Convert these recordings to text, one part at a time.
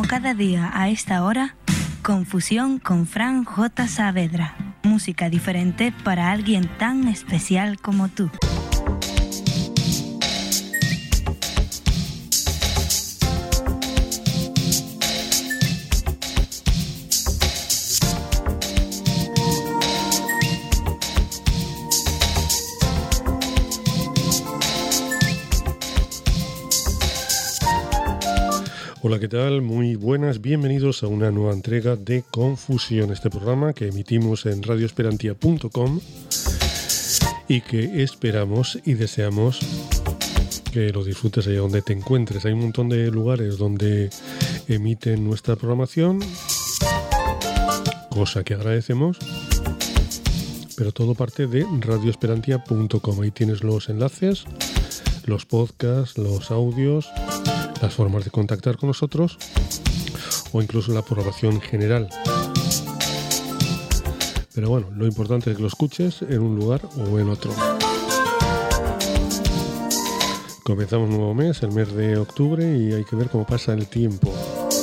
Cada día a esta hora, Confusión con Fran J. Saavedra. Música diferente para alguien tan especial como tú. Hola, ¿qué tal? Muy buenas, bienvenidos a una nueva entrega de Confusión, este programa que emitimos en radioesperantia.com y que esperamos y deseamos que lo disfrutes allá donde te encuentres. Hay un montón de lugares donde emiten nuestra programación, cosa que agradecemos, pero todo parte de radioesperantia.com. Ahí tienes los enlaces, los podcasts, los audios, las formas de contactar con nosotros o incluso la programación general. Pero bueno, lo importante es que lo escuches en un lugar o en otro. Comenzamos un nuevo mes, el mes de octubre, y hay que ver cómo pasa el tiempo.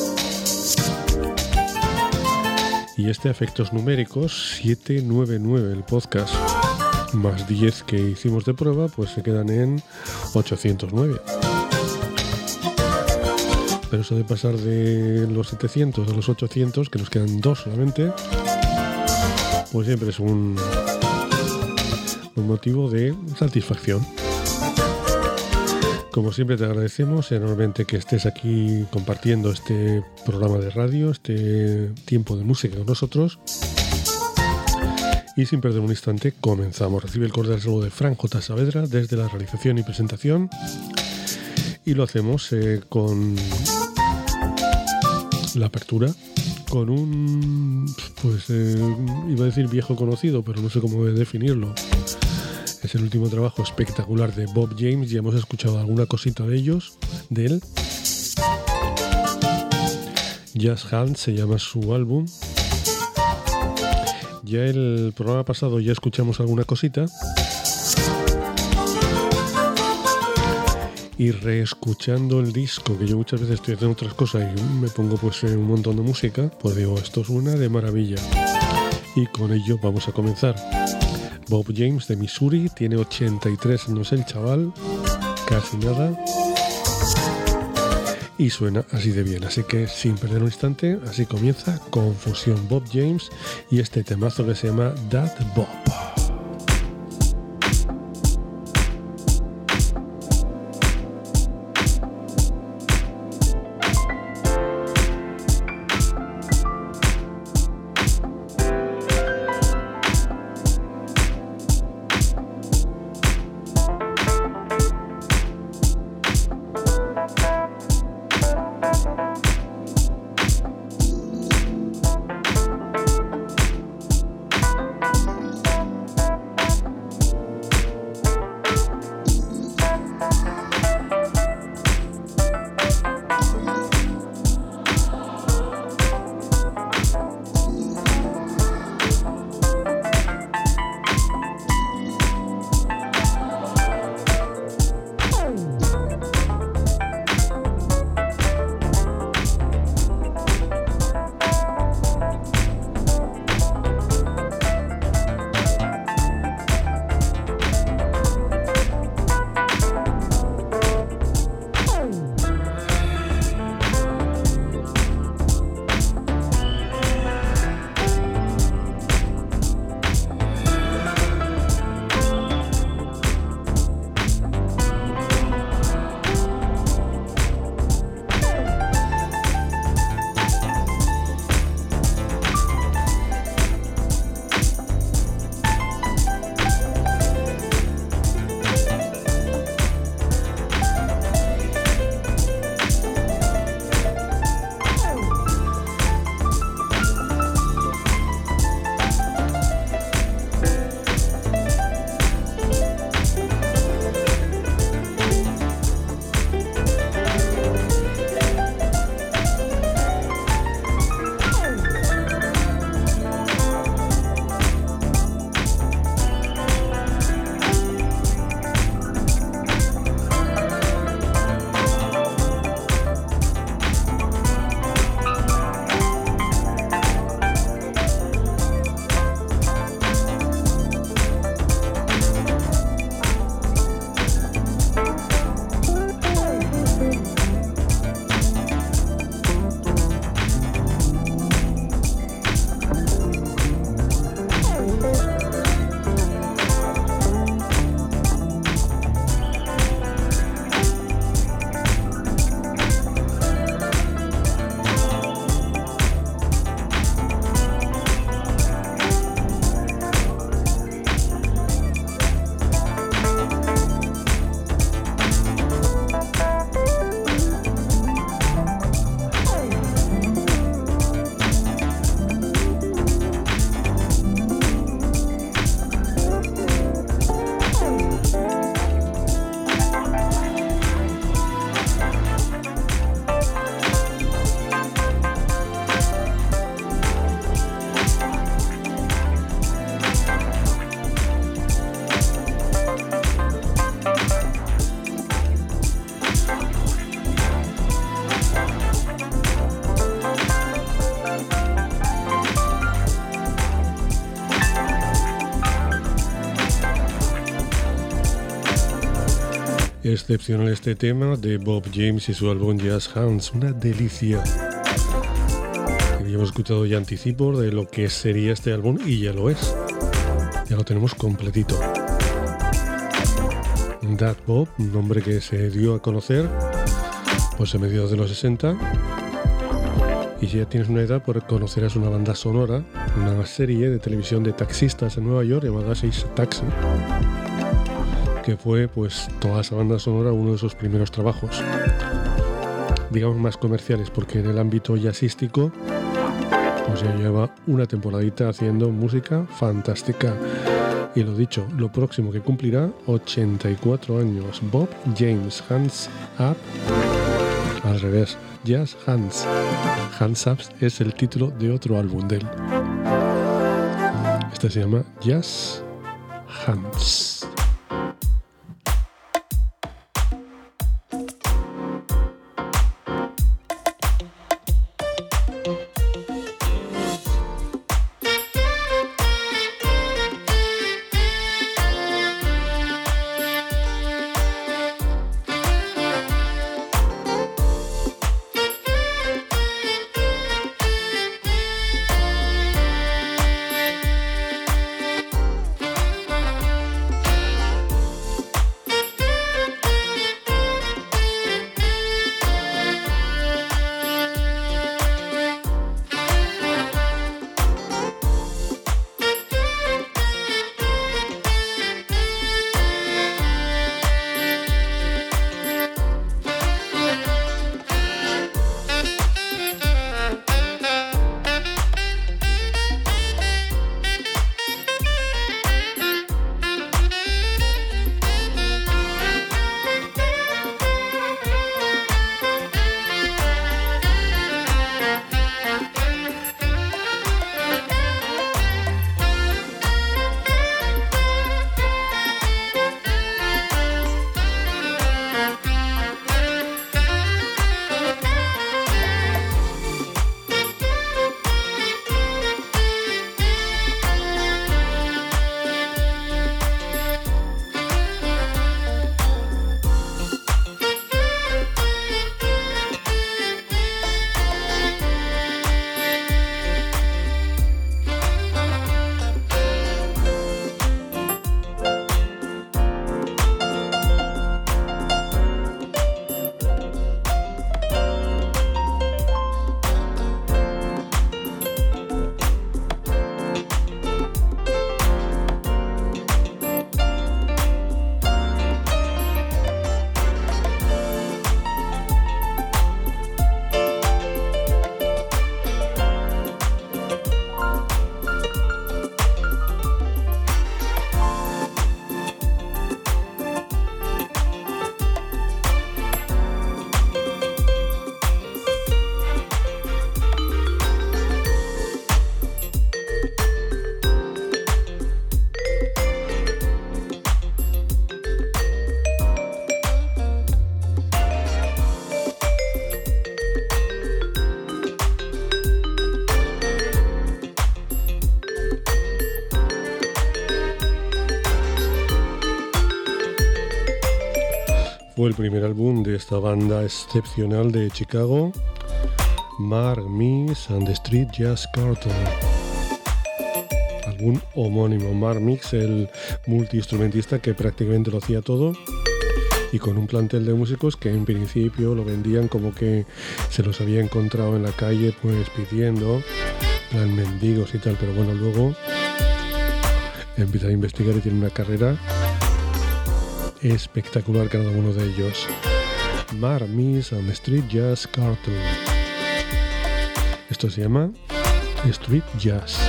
Y este a efectos numéricos, 799 el podcast, más 10 que hicimos de prueba, pues se quedan en 809. Pero eso de pasar de los 700 a los 800, que nos quedan 2 solamente, pues siempre es un motivo de satisfacción. Como siempre te agradecemos enormemente que estés aquí compartiendo este programa de radio, este tiempo de música con nosotros. Y sin perder un instante, comenzamos. Recibe el cordial saludo de Fran J. Saavedra desde la realización y presentación. Y lo hacemos con la apertura, con un, iba a decir viejo conocido, pero no sé cómo definirlo. Es el último trabajo espectacular de Bob James, ya hemos escuchado alguna cosita de él. Jazz Hands se llama su álbum. Ya el programa pasado ya escuchamos alguna cosita. Y reescuchando el disco, que yo muchas veces estoy haciendo otras cosas y me pongo pues un montón de música, pues digo, esto suena de maravilla. Y con ello vamos a comenzar. Bob James de Missouri, tiene 83 años el chaval, casi nada. Y suena así de bien, así que sin perder un instante, así comienza Confusión, Bob James y este temazo que se llama That Bob. Excepcional este tema de Bob James y su álbum Jazz Hands, una delicia. Y hemos escuchado ya anticipos de lo que sería este álbum y ya lo es. Ya lo tenemos completito. That Bob, un nombre que se dio a conocer pues en mediados de los 60. Y si ya tienes una edad, pues conocerás una banda sonora, una serie de televisión de taxistas en Nueva York llamada Six Taxi, que fue pues toda esa banda sonora uno de sus primeros trabajos, digamos más comerciales, porque en el ámbito jazzístico pues ya lleva una temporadita haciendo música fantástica. Y lo dicho, lo próximo que cumplirá 84 años, Bob James. Hands Up, al revés, Jazz Hands. Hands Up es el título de otro álbum de él. Este se llama Jazz Hands. Fue el primer álbum de esta banda excepcional de Chicago, Mark Mix and the Street Jazz Quartet. Álbum homónimo. Mark Mix, el multiinstrumentista que prácticamente lo hacía todo, y con un plantel de músicos que en principio lo vendían como que se los había encontrado en la calle pues pidiendo, plan mendigos y tal, pero bueno, luego empiezan a investigar y tienen una carrera espectacular cada uno de ellos. Mark Mix and Street Jazz Quartet. Esto se llama Street Jazz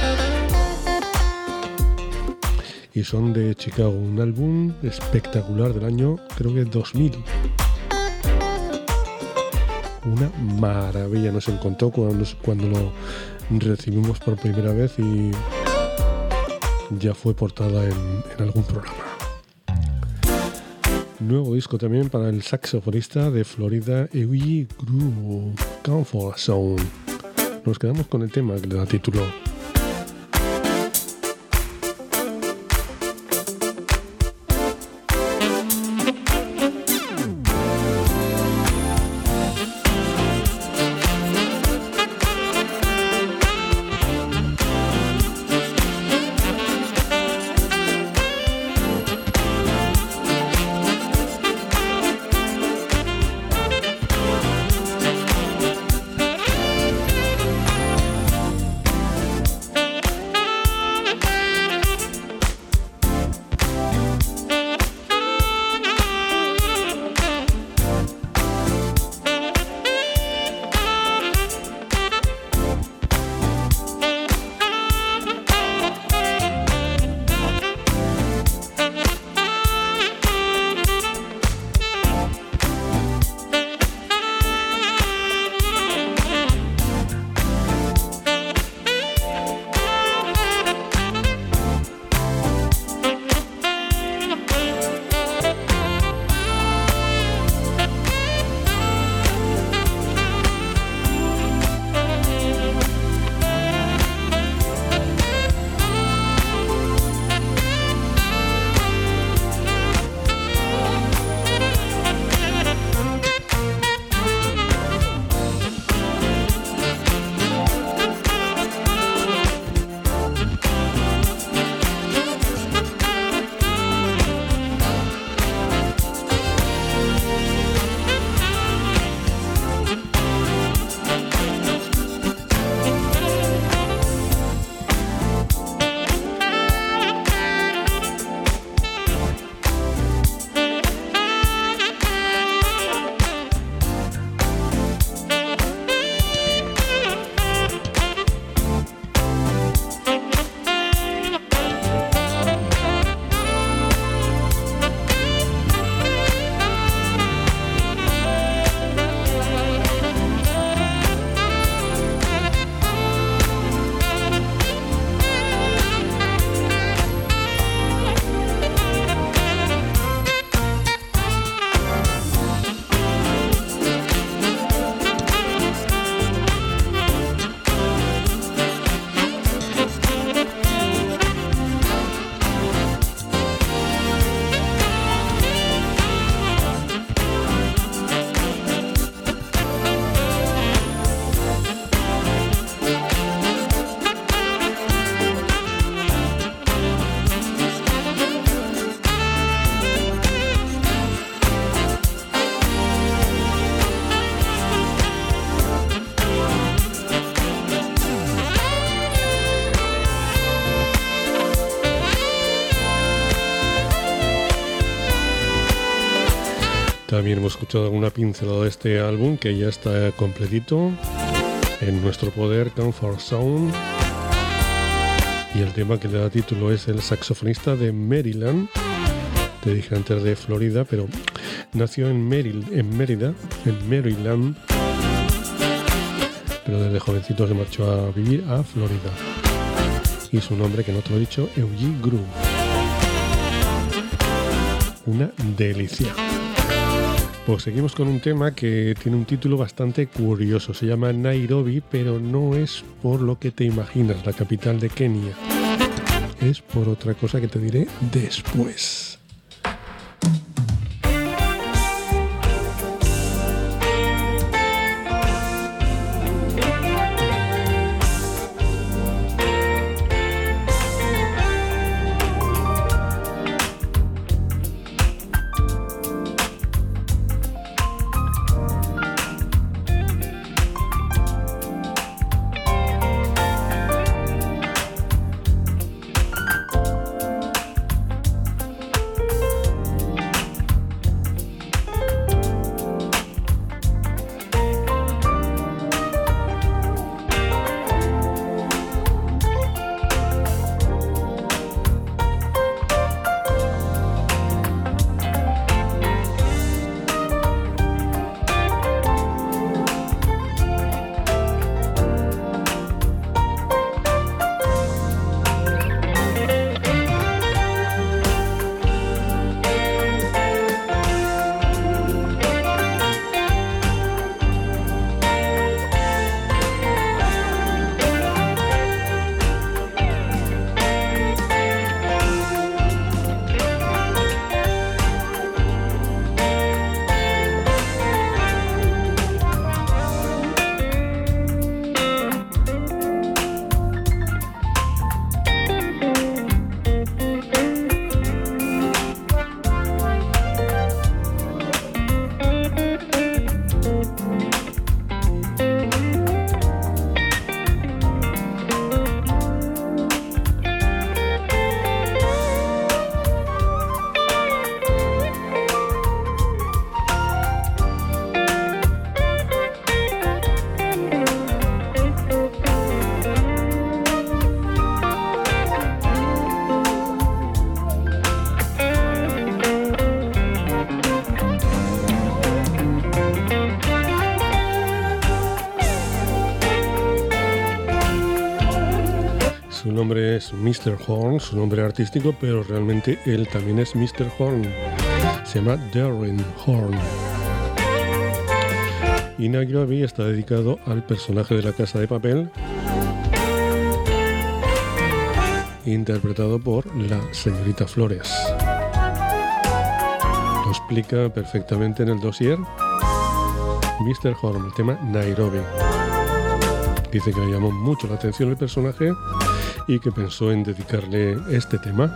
y son de Chicago, un álbum espectacular del año, creo que 2000. Una maravilla, nos encantó cuando lo recibimos por primera vez y ya fue portada en algún programa. Nuevo disco también para el saxofonista de Florida, Eugene Groove, Comfort Zone. Nos quedamos con el tema que le da título. También hemos escuchado alguna pincelada de este álbum que ya está completito en nuestro poder, Comfort Zone. Y el tema que le da título es El saxofonista de Maryland. Te dije antes de Florida, pero nació en Maryland, pero desde jovencito se marchó a vivir a Florida. Y su nombre, que no te lo he dicho, Eugene Groove. Una delicia. Pues seguimos con un tema que tiene un título bastante curioso. Se llama Nairobi, pero no es por lo que te imaginas, la capital de Kenia. Es por otra cosa que te diré después. Su nombre es Mr. Horn, su nombre artístico, pero realmente él también es Mr. Horn. Se llama Darren Horn. Y Nairobi está dedicado al personaje de La Casa de Papel, interpretado por la señorita Flores. Lo explica perfectamente en el dossier Mr. Horn, el tema Nairobi. Dice que le llamó mucho la atención el personaje y que pensó en dedicarle este tema.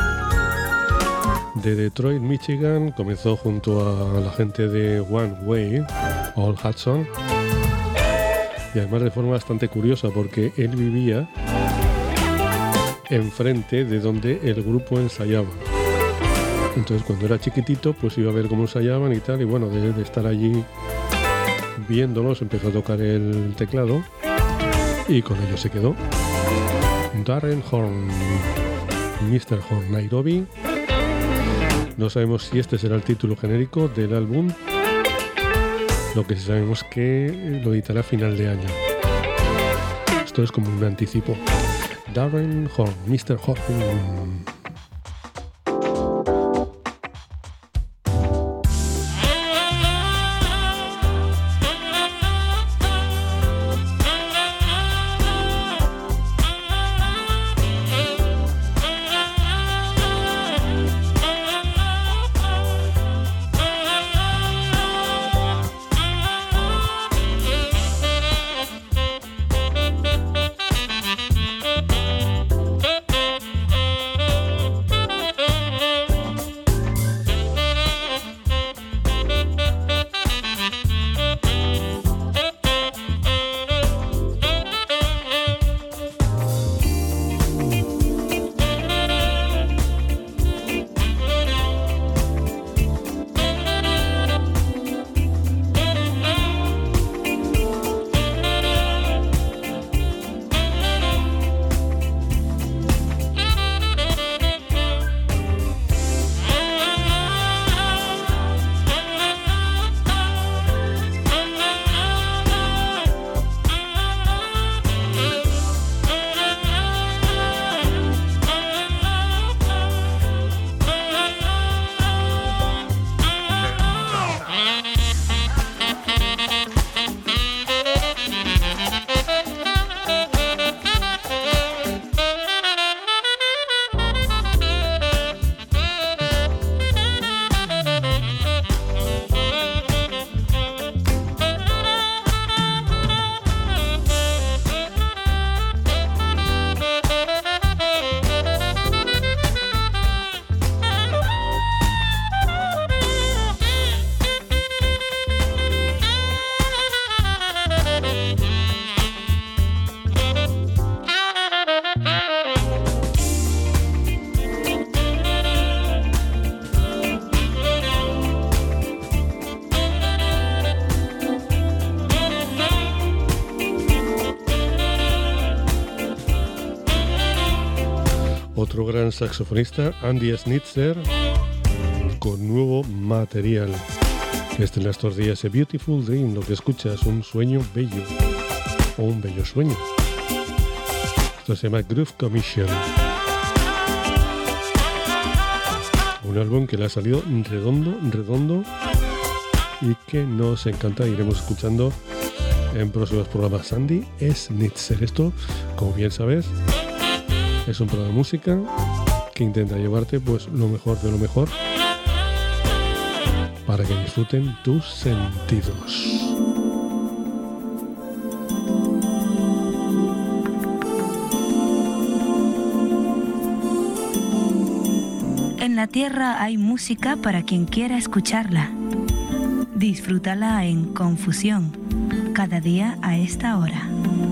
De Detroit, Michigan, comenzó junto a la gente de One Way, All Hudson, y además de forma bastante curiosa porque él vivía enfrente de donde el grupo ensayaba. Entonces cuando era chiquitito pues iba a ver cómo ensayaban y tal, y bueno, de estar allí viéndolos empezó a tocar el teclado y con ello se quedó. Darren Horn, Mr. Horn, Nairobi. No sabemos si este será el título genérico del álbum. Lo que sí sabemos que lo editará a final de año. Esto es como un anticipo. Darren Horn, Mr. Horn. otro gran saxofonista, Andy Schnitzer, con nuevo material. Este en estos días, A Beautiful Dream, lo que escuchas, un sueño bello, o un bello sueño. Esto se llama Groove Commission. Un álbum que le ha salido redondo y que nos encanta. Iremos escuchando en próximos programas. Andy Schnitzer. Esto, como bien sabes, es un programa de música que intenta llevarte pues lo mejor de lo mejor para que disfruten tus sentidos. En la tierra hay música para quien quiera escucharla. Disfrútala en Confusión, cada día a esta hora.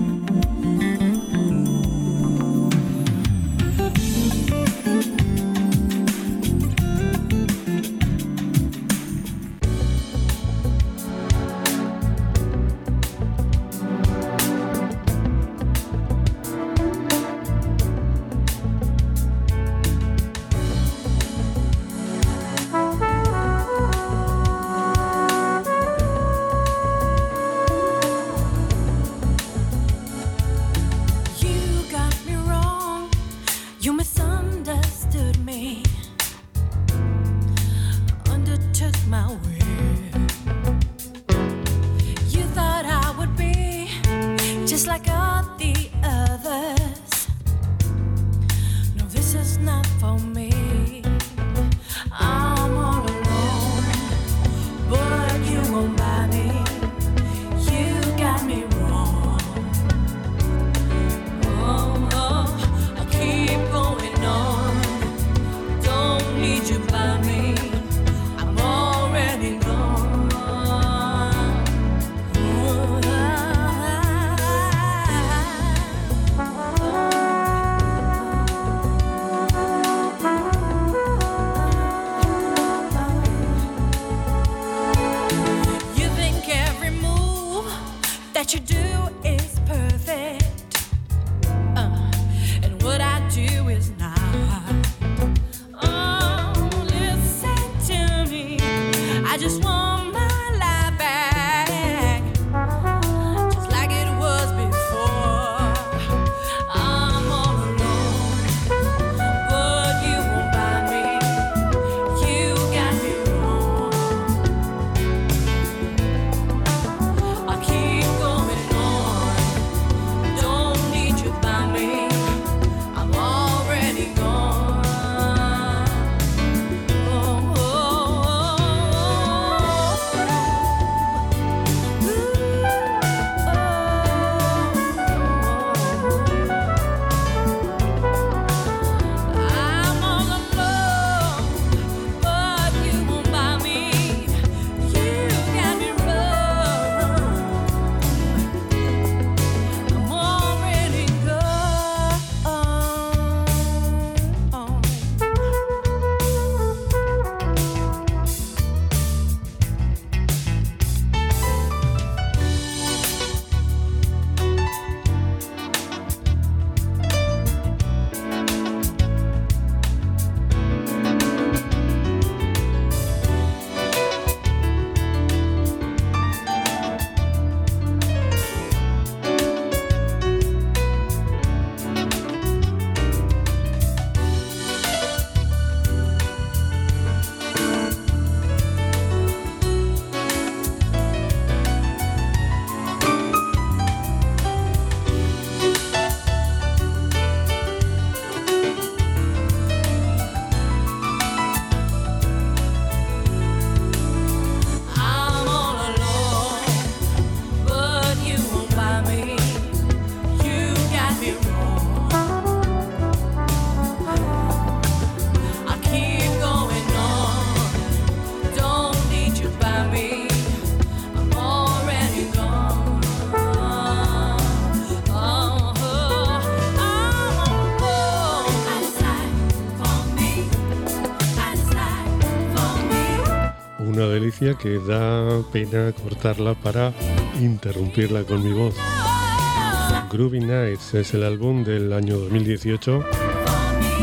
Una delicia que da pena cortarla para interrumpirla con mi voz. Groovy Nights es el álbum del año 2018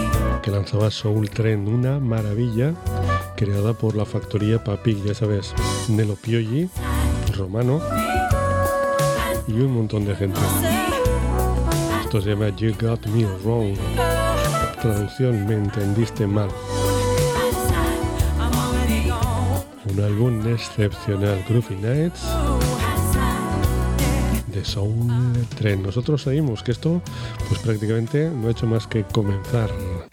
que lanzaba Soul Trend, una maravilla creada por la factoría Papik, ya sabes, Nelo Pioggi, Romano y un montón de gente. Esto se llama You Got Me Wrong. Traducción, me entendiste mal. Un álbum excepcional, Groovy Nights de Soul Trend. Nosotros seguimos, que esto pues prácticamente no ha hecho más que comenzar.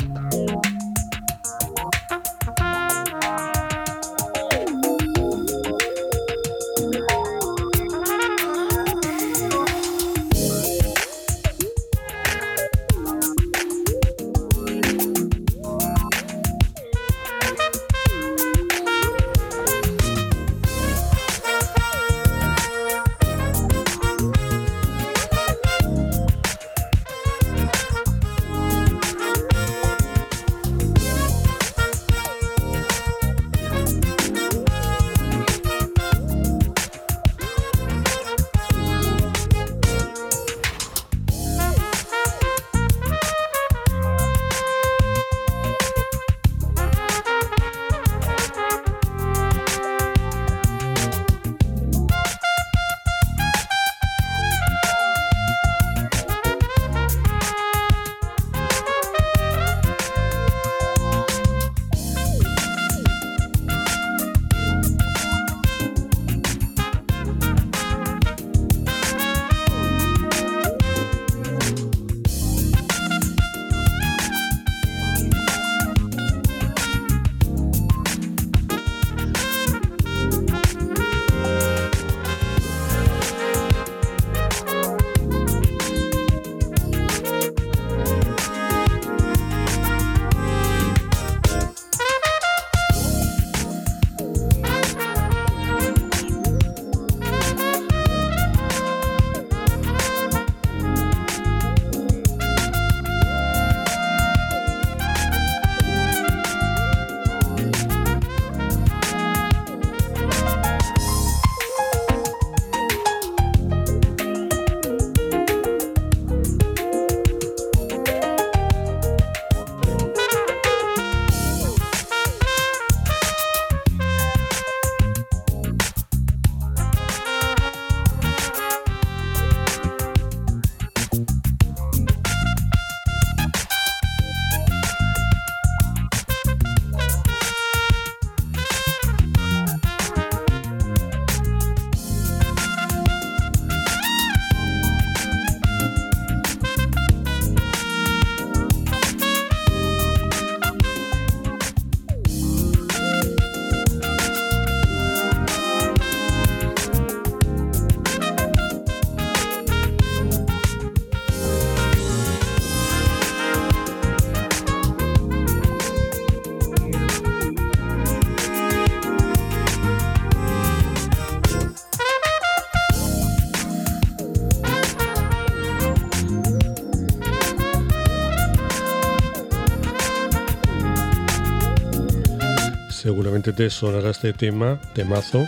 Seguramente te sonará este temazo,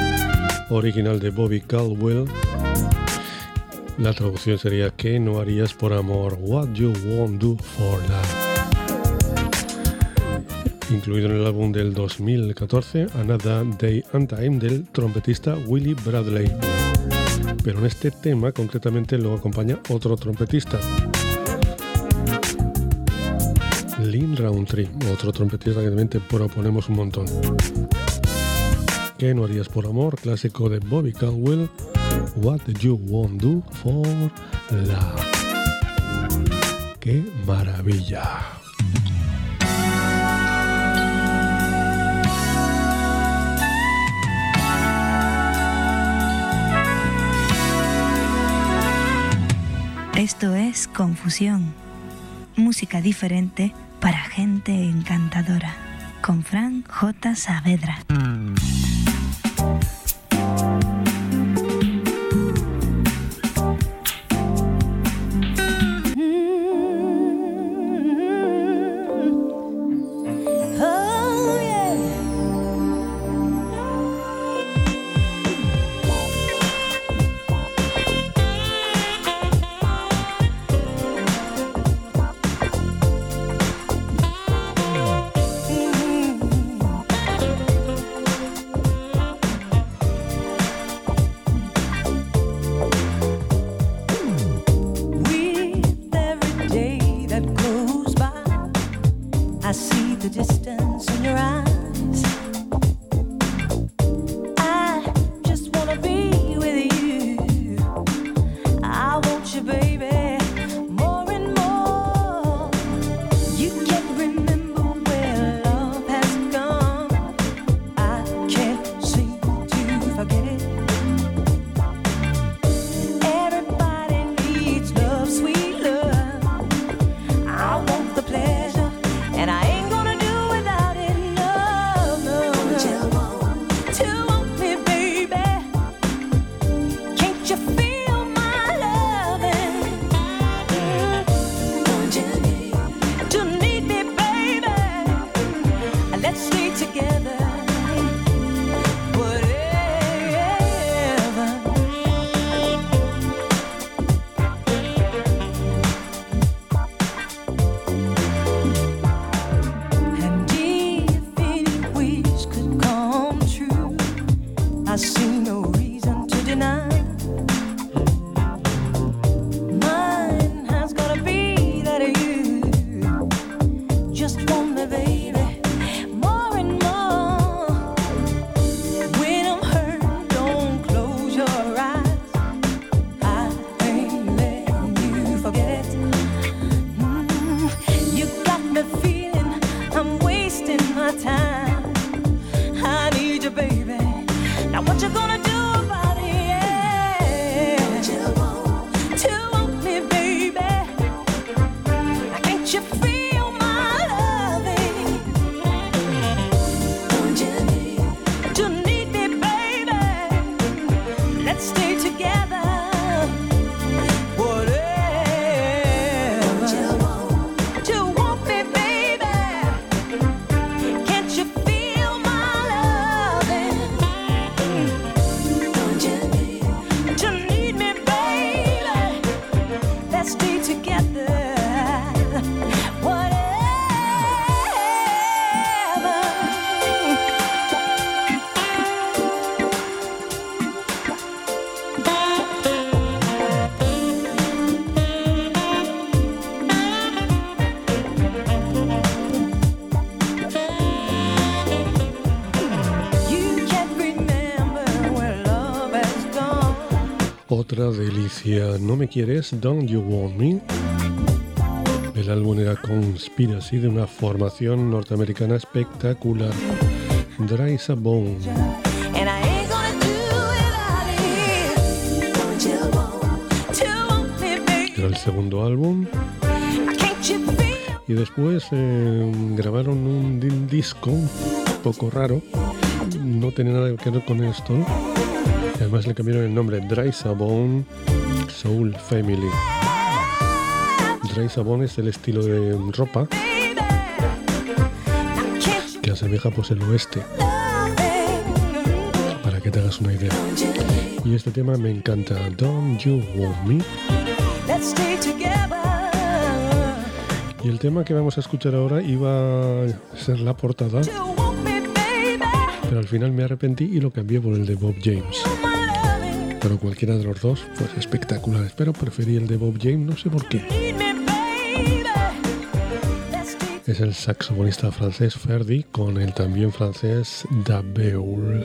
original de Bobby Caldwell. La traducción sería ¿qué no harías por amor? What you won't do for love. Incluido en el álbum del 2014, Another Day and Time, del trompetista Willie Bradley. Pero en este tema concretamente lo acompaña otro trompetista, Lynn Rountree, otro trompetista que también te proponemos un montón. ¿Qué no harías por amor? Clásico de Bobby Caldwell. What you won't do for love. ¡Qué maravilla! Esto es Confusión. Música diferente para gente encantadora. Con Frank J. Saavedra. I see the distance in your eyes. I just wanna be with you. I want you, baby, more and more. You can't remember where love has gone. I can't seem to forget it. Everybody needs love, sweet love. I want the pleasure, and I ain't gonna do without it. No, no, no. To want me, baby. Can't you feel my loving? Don't you need to need me, baby? Let's stay together. Whatever. And if any wish could come true, I see no reason to deny. Mine has gotta be that you just want me, baby, more and more. When I'm hurt, don't close your eyes. I ain't letting you forget it. You got me feeling I'm wasting my time. I need you, baby. Now what you gonna do about it? Yeah. To want me, baby. Now can't you feel my loving? Don't you need to need me, baby? Let's stay together. Whatever. To want me, baby. Can't you feel my loving? Don't you need to need me, baby? Let's stay together. Whatever. You can't remember where love has gone. Otra delicia, ¿no me quieres? Don't You Want Me. El álbum era Conspiracy, de una formación norteamericana espectacular. Dry as a Bone. And I ain't gonna do without it. Don't you want to want me, baby? Era el segundo álbum. Can't you feel? Y después grabaron un disco un poco raro. No tenía nada que ver con esto. Y además le cambiaron el nombre, Dry as a Bone Soul Family. Dry as a Bone es el estilo de ropa que asemeja pues el oeste, para que te hagas una idea. Y este tema me encanta, Don't You Want Me. Let's stay together. Y el tema que vamos a escuchar ahora iba a ser la portada, To want me, baby. pero al final me arrepentí y lo cambié por el de Bob James. My loving. Pero cualquiera de los dos, pues espectaculares. Pero preferí el de Bob James, no sé por qué. Need me, baby. Let's stay. Es el saxofonista francés Ferdi con el también francés Dabeul.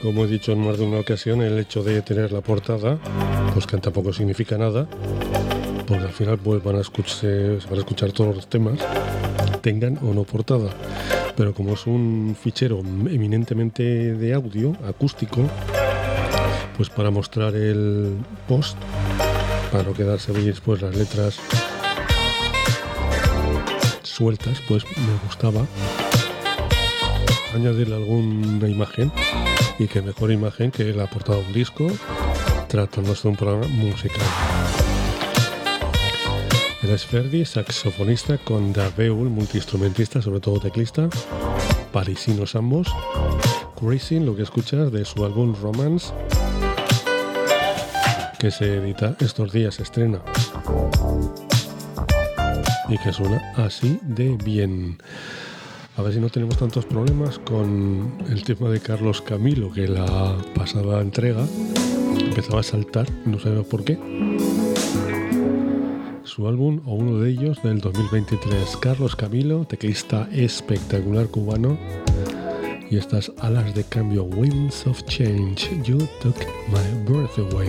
como he dicho en más de una ocasión, el hecho de tener la portada, pues que tampoco significa nada, porque al final pues se van a escuchar todos los temas, tengan o no portada. Pero como es un fichero eminentemente de audio, acústico, pues para mostrar el post, para no quedarse después las letras sueltas, pues me gustaba añadirle alguna imagen, y qué mejor imagen que la portada de un disco tratándose de un programa musical. Era Sferdi, saxofonista, con Daveul, multiinstrumentista, sobre todo teclista, parisinos ambos. Crazy, lo que escuchas de su álbum Romance, que se edita estos días, se estrena, y que suena así de bien. A ver si no tenemos tantos problemas con el tema de Carlos Camilo, que la pasada entrega empezaba a saltar, no sabemos por qué. Su álbum, o uno de ellos, del 2023. Carlos Camilo, teclista espectacular cubano. Y estas Alas de Cambio, Winds of Change, You Took My Breath Away.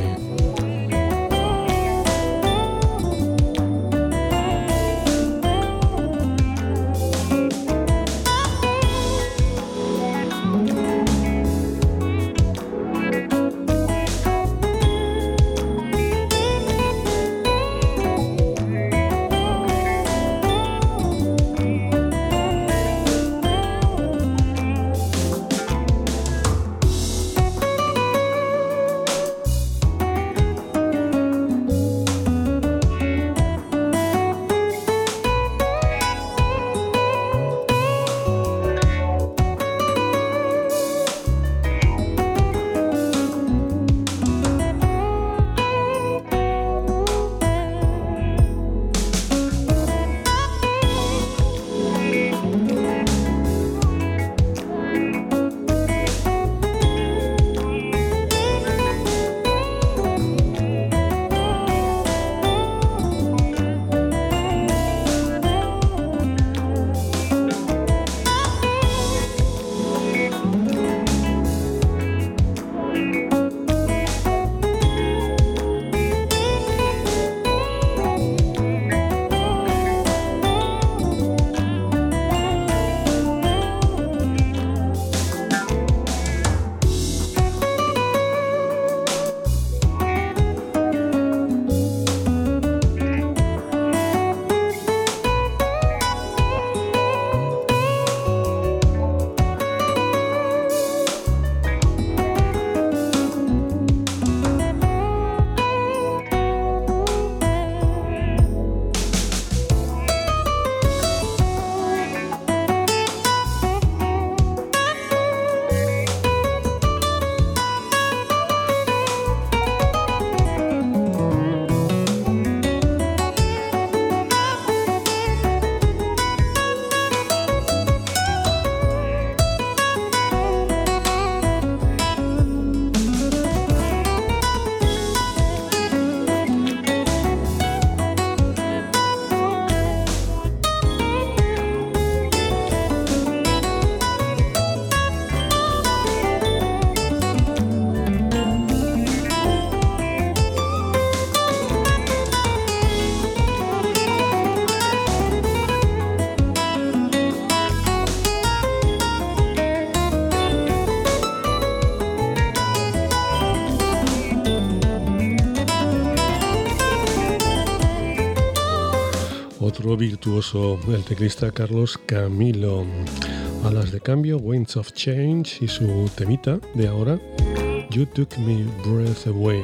Virtuoso, el teclista Carlos Camilo. Alas de Cambio, Winds of Change, y su temita de ahora, You Took My Breath Away.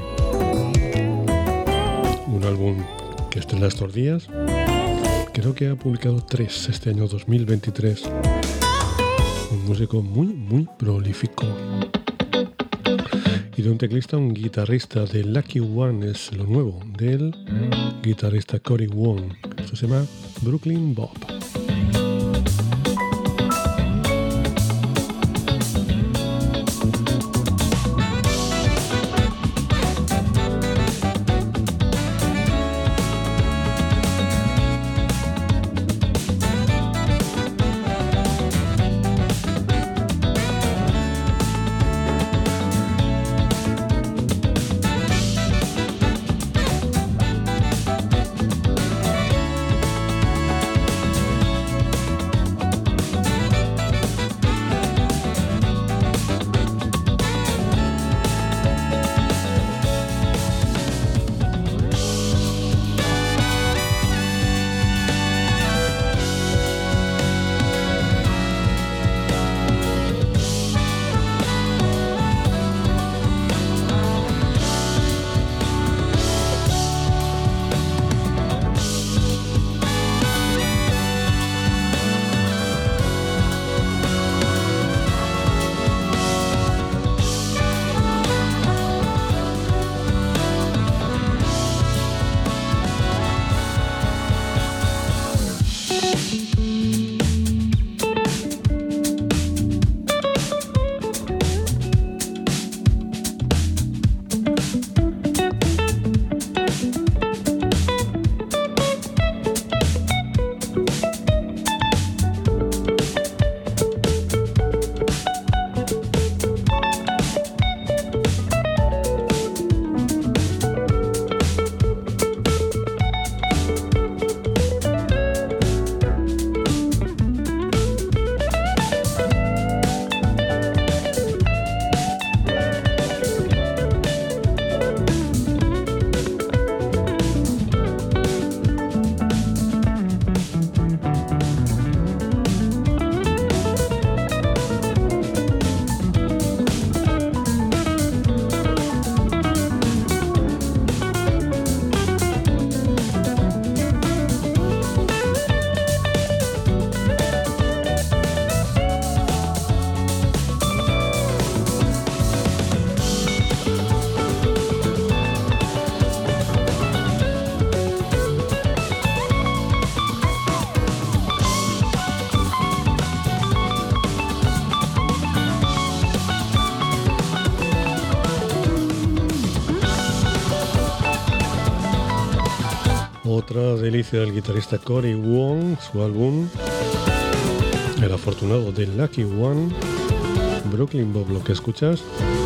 Un álbum que estrena estos días. Creo que ha publicado 3 este año 2023. Un músico muy prolífico. Y de un teclista, un guitarrista, de Lucky One es lo nuevo del guitarrista Cory Wong. Esto se llama Brooklyn Bob. otra delicia del guitarrista Cory Wong, su álbum El afortunado de Lucky One, Brooklyn Bob, lo que escuchas,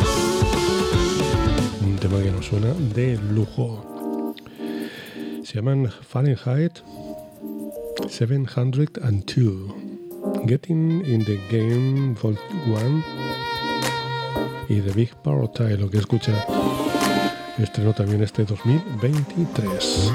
un tema que nos suena de lujo. Se llaman Fahrenheit 702, Getting in the Game Vol. 1 y The Big Party, lo que escucha. Estrenó también este 2023.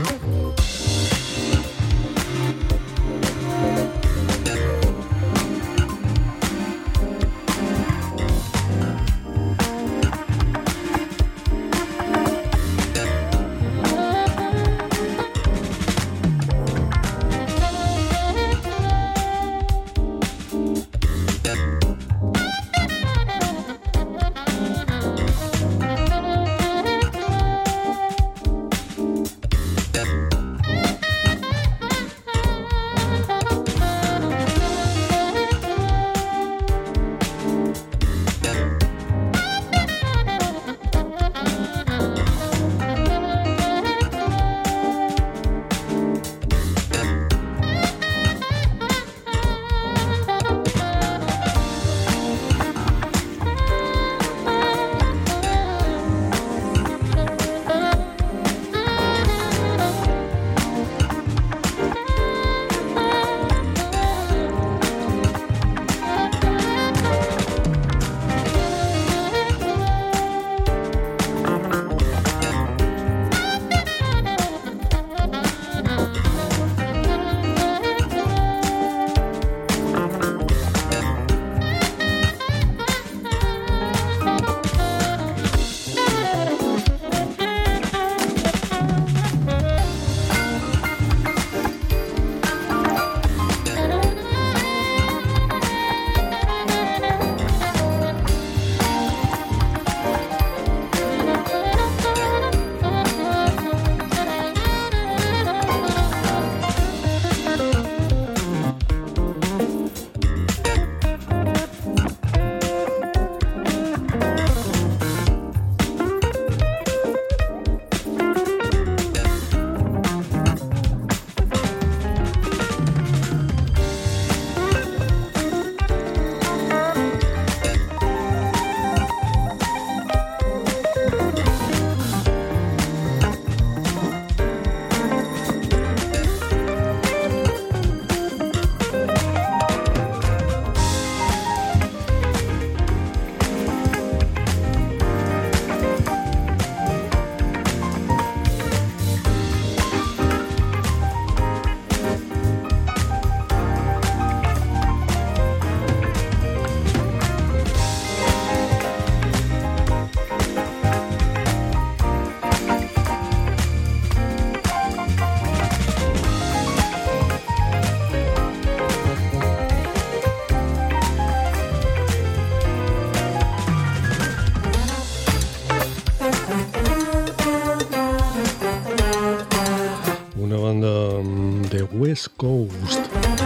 West Coast.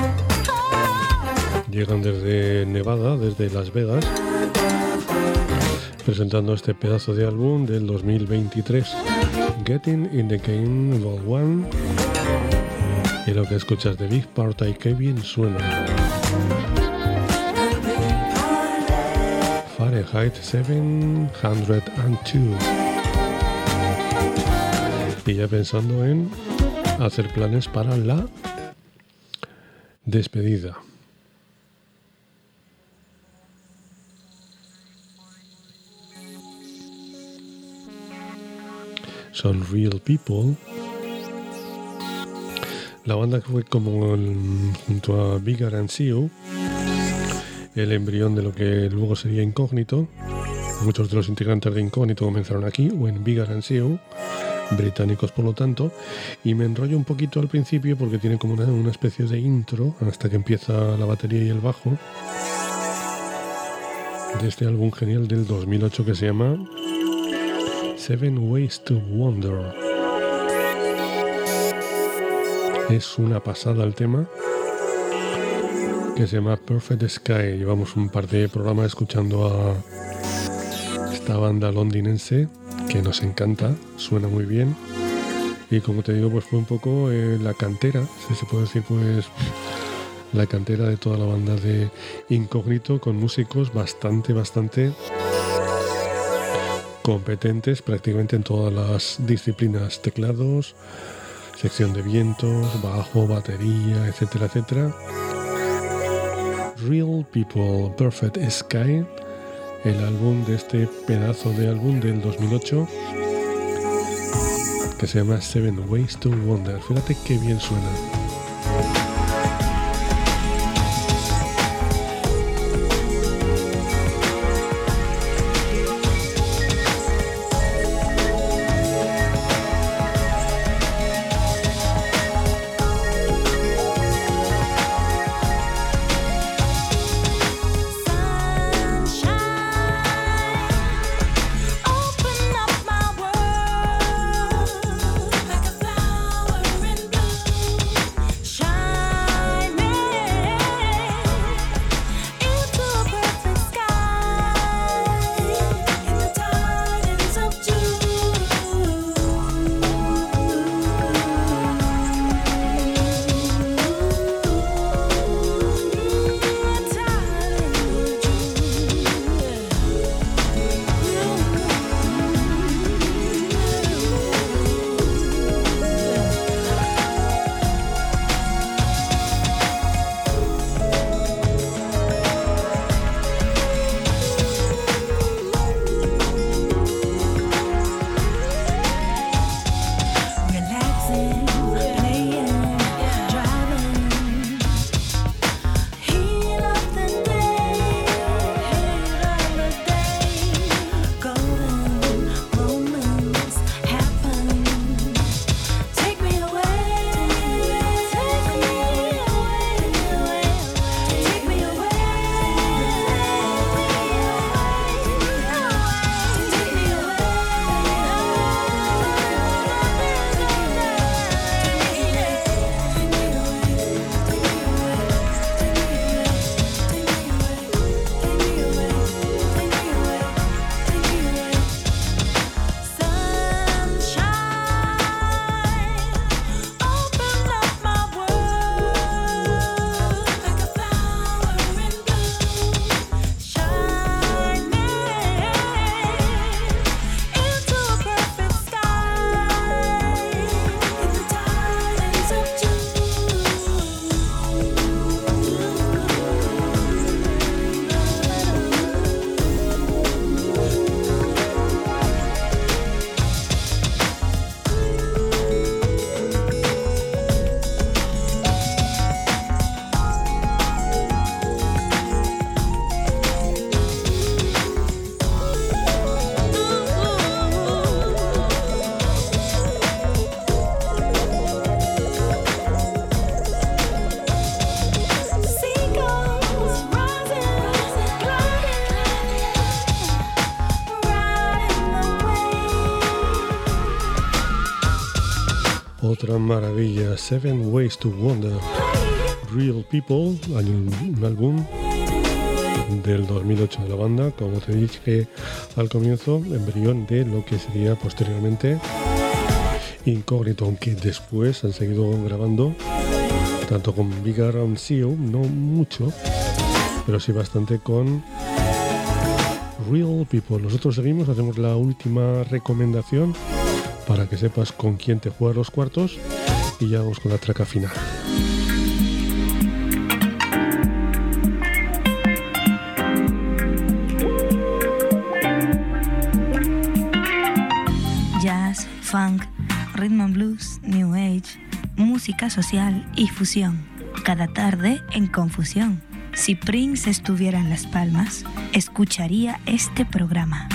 Llegan desde Nevada, desde Las Vegas, presentando este pedazo de álbum del 2023, Getting in the Game Vol. 1, y lo que escuchas de Big Party, que bien suena. Fahrenheit 702. Y ya pensando en hacer planes para la despedida. Son Real People. La banda que fue como junto a Bigger and Seal, el embrión de lo que luego sería Incógnito. Muchos de los integrantes de Incógnito comenzaron aquí o en Bigger and Seal, británicos por lo tanto, y me enrollo un poquito al principio porque tiene como una especie de intro hasta que empieza la batería y el bajo de este álbum genial del 2008 que se llama Seven Ways to Wonder. Es una pasada el tema, que se llama Perfect Sky. Llevamos un par de programas escuchando a esta banda londinense que nos encanta, suena muy bien Y como te digo, pues fue un poco la cantera, si se puede decir, pues la cantera de toda la banda de Incógnito, con músicos bastante competentes prácticamente en todas las disciplinas: teclados, sección de vientos, bajo, batería, etcétera, etcétera. Real People, Perfect Sky, el álbum de este pedazo de álbum del 2008 que se llama Seven Ways to Wonder. Fíjate qué bien suena. Otra maravilla, Seven Ways to Wonder, Real People, un álbum del 2008 de la banda, como te dije al comienzo, embrión de lo que sería posteriormente Incógnito, aunque después han seguido grabando tanto con Big Around CEO, no mucho, pero sí bastante con Real People. Nosotros seguimos, hacemos la última recomendación para que sepas con quién te juegas los cuartos y ya vamos con la traca final. Jazz, funk, rhythm and blues, new age, música social y fusión. Cada tarde en Confusión. Si Prince estuviera en Las Palmas, escucharía este programa.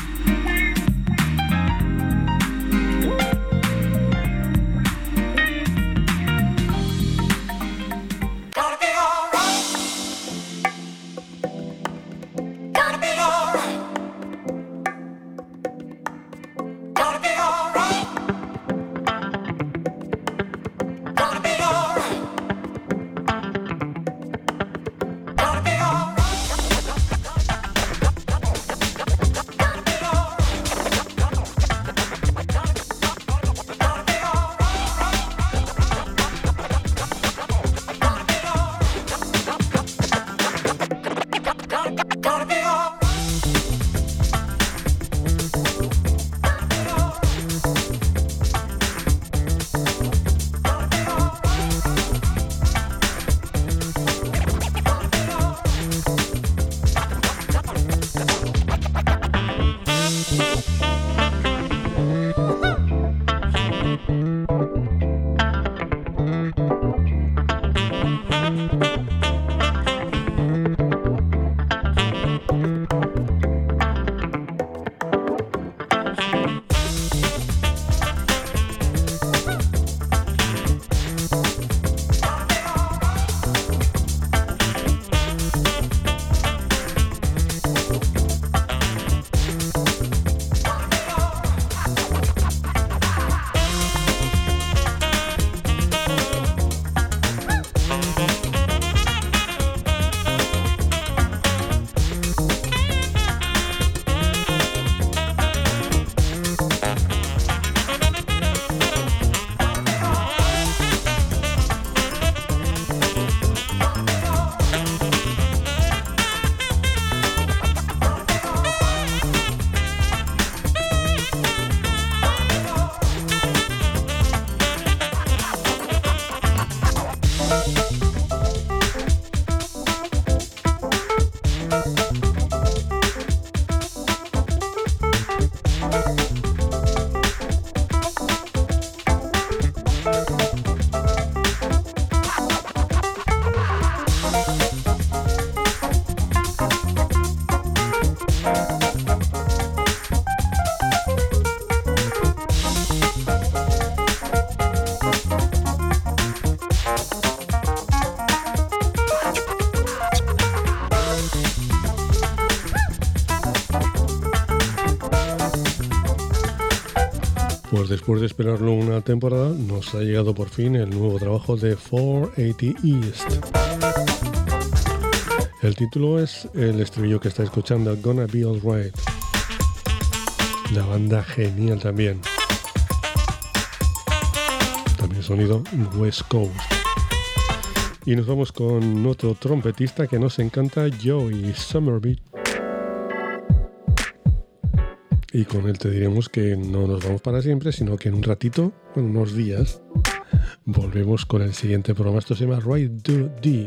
Pues después de esperarlo una temporada, nos ha llegado por fin el nuevo trabajo de 480 East. El título es el estribillo que está escuchando, Gonna Be Alright. La banda genial también. También sonido West Coast. Y nos vamos con otro trompetista que nos encanta, Joey Somerville. Y con él te diremos que no nos vamos para siempre, sino que en un ratito, en unos días, volvemos con el siguiente programa. Esto se llama Right Do This.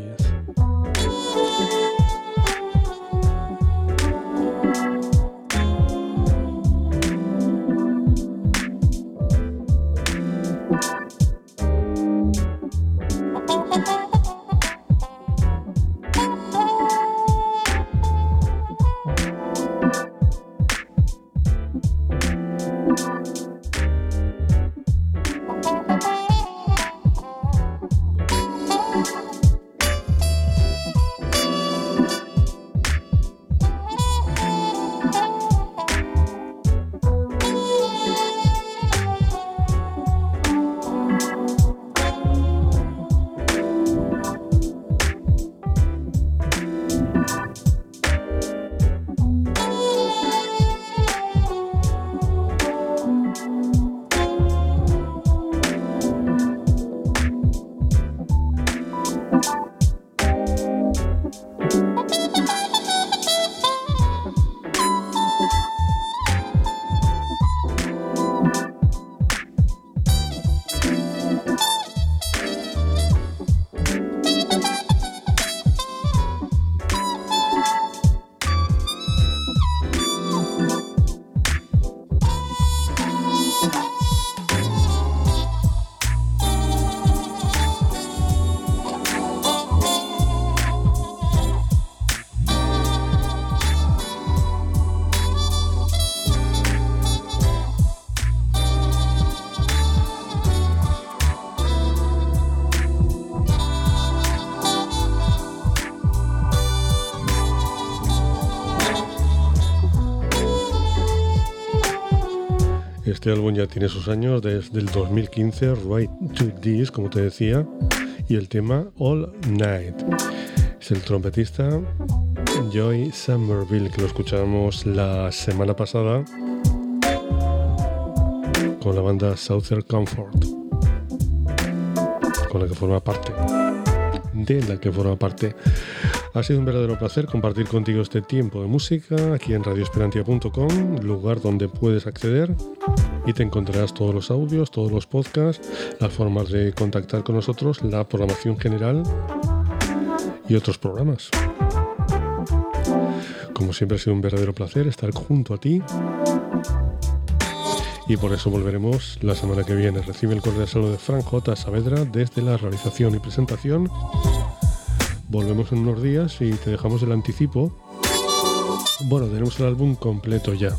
Este álbum ya tiene sus años, desde el 2015, Right to This, como te decía, y el tema All Night. Es el trompetista Joey Somerville, que lo escuchábamos la semana pasada con la banda Southern Comfort, con la que forma parte. Ha sido un verdadero placer compartir contigo este tiempo de música aquí en radioesperantia.com, lugar donde puedes acceder y te encontrarás todos los audios, todos los podcasts, las formas de contactar con nosotros, la programación general y otros programas. Como siempre ha sido un verdadero placer estar junto a ti y por eso volveremos la semana que viene. Recibe el cordial saludo de Frank J. Saavedra desde la realización y presentación. Volvemos en unos días y te dejamos el anticipo. Bueno, tenemos el álbum completo ya,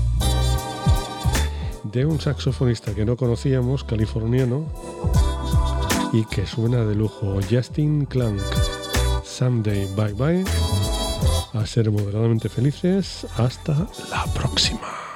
de un saxofonista que no conocíamos, californiano, y que suena de lujo, Justin Clank. Someday, bye bye. A ser moderadamente felices. Hasta la próxima.